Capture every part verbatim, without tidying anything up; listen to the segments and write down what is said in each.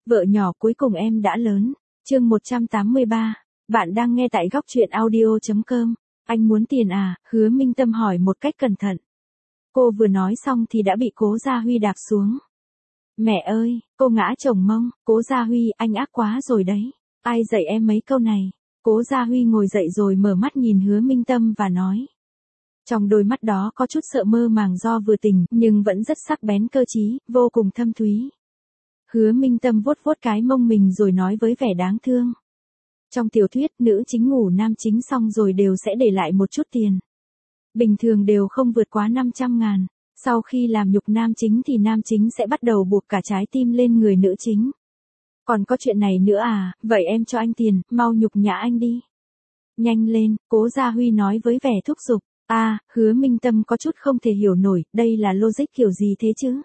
Vợ nhỏ cuối cùng em đã lớn. Chương một trăm tám mươi ba. Bạn đang nghe tại góc truyện audio chấm com. Anh muốn tiền à? Hứa Minh Tâm hỏi một cách cẩn thận. Cô vừa nói xong thì đã bị Cố Gia Huy đạp xuống. Mẹ ơi, cô ngã chồng mông. Cố Gia Huy, anh ác quá rồi đấy. Ai dạy em mấy câu này? Cố Gia Huy ngồi dậy rồi mở mắt nhìn Hứa Minh Tâm và nói. Trong đôi mắt đó có chút sợ mơ màng do vừa tỉnh, nhưng vẫn rất sắc bén cơ trí, vô cùng thâm thúy. Hứa Minh Tâm vuốt vuốt cái mông mình rồi nói với vẻ đáng thương. Trong tiểu thuyết, nữ chính ngủ nam chính xong rồi đều sẽ để lại một chút tiền. Bình thường đều không vượt quá năm trăm ngàn. Sau khi làm nhục nam chính thì nam chính sẽ bắt đầu buộc cả trái tim lên người nữ chính. Còn có chuyện này nữa à, vậy em cho anh tiền, mau nhục nhã anh đi. Nhanh lên, Cố Gia Huy nói với vẻ thúc giục. À, Hứa Minh Tâm có chút không thể hiểu nổi, đây là logic kiểu gì thế chứ?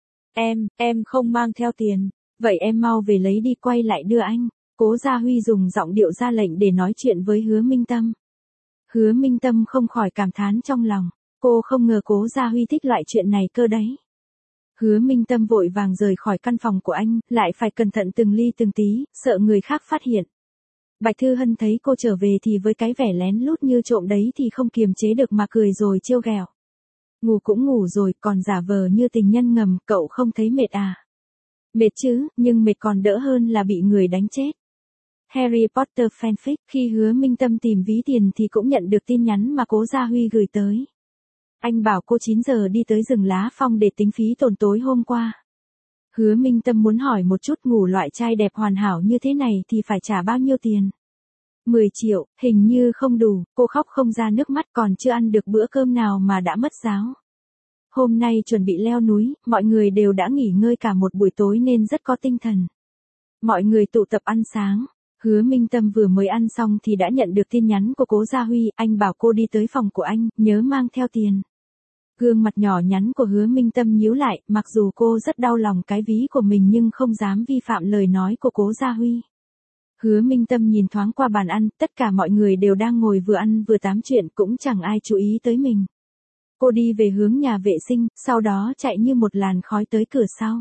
Em, em không mang theo tiền. Vậy em mau về lấy đi quay lại đưa anh. Cố Gia Huy dùng giọng điệu ra lệnh để nói chuyện với Hứa Minh Tâm. Hứa Minh Tâm không khỏi cảm thán trong lòng. Cô không ngờ Cố Gia Huy thích loại chuyện này cơ đấy. Hứa Minh Tâm vội vàng rời khỏi căn phòng của anh, lại phải cẩn thận từng ly từng tí, sợ người khác phát hiện. Bạch Thư Hân thấy cô trở về thì với cái vẻ lén lút như trộm đấy thì không kiềm chế được mà cười rồi trêu ghẹo. Ngủ cũng ngủ rồi, còn giả vờ như tình nhân ngầm, cậu không thấy mệt à? Mệt chứ, nhưng mệt còn đỡ hơn là bị người đánh chết. Harry Potter fanfic, khi Hứa Minh Tâm tìm ví tiền thì cũng nhận được tin nhắn mà Cố Gia Huy gửi tới. Anh bảo cô chín giờ đi tới rừng Lá Phong để tính phí tồn tối hôm qua. Hứa Minh Tâm muốn hỏi một chút, ngủ loại trai đẹp hoàn hảo như thế này thì phải trả bao nhiêu tiền? mười triệu, hình như không đủ, cô khóc không ra nước mắt, còn chưa ăn được bữa cơm nào mà đã mất giáo. Hôm nay chuẩn bị leo núi, mọi người đều đã nghỉ ngơi cả một buổi tối nên rất có tinh thần. Mọi người tụ tập ăn sáng. Hứa Minh Tâm vừa mới ăn xong thì đã nhận được tin nhắn của Cố Gia Huy, anh bảo cô đi tới phòng của anh, nhớ mang theo tiền. Gương mặt nhỏ nhắn của Hứa Minh Tâm nhíu lại, mặc dù cô rất đau lòng cái ví của mình nhưng không dám vi phạm lời nói của Cố Gia Huy. Hứa Minh Tâm nhìn thoáng qua bàn ăn, tất cả mọi người đều đang ngồi vừa ăn vừa tám chuyện, cũng chẳng ai chú ý tới mình. Cô đi về hướng nhà vệ sinh, sau đó chạy như một làn khói tới cửa sau.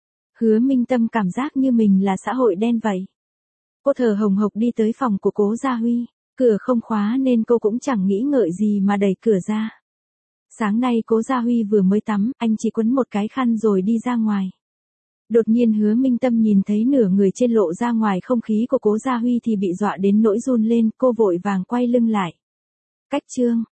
Hứa Minh Tâm cảm giác như mình là xã hội đen vậy. Cô thở hồng hộc đi tới phòng của Cố Gia Huy, cửa không khóa nên cô cũng chẳng nghĩ ngợi gì mà đẩy cửa ra. Sáng nay Cố Gia Huy vừa mới tắm, anh chỉ quấn một cái khăn rồi đi ra ngoài. Đột nhiên Hứa Minh Tâm nhìn thấy nửa người trên lộ ra ngoài không khí của Cố Gia Huy thì bị dọa đến nỗi run lên, cô vội vàng quay lưng lại. Cách chương.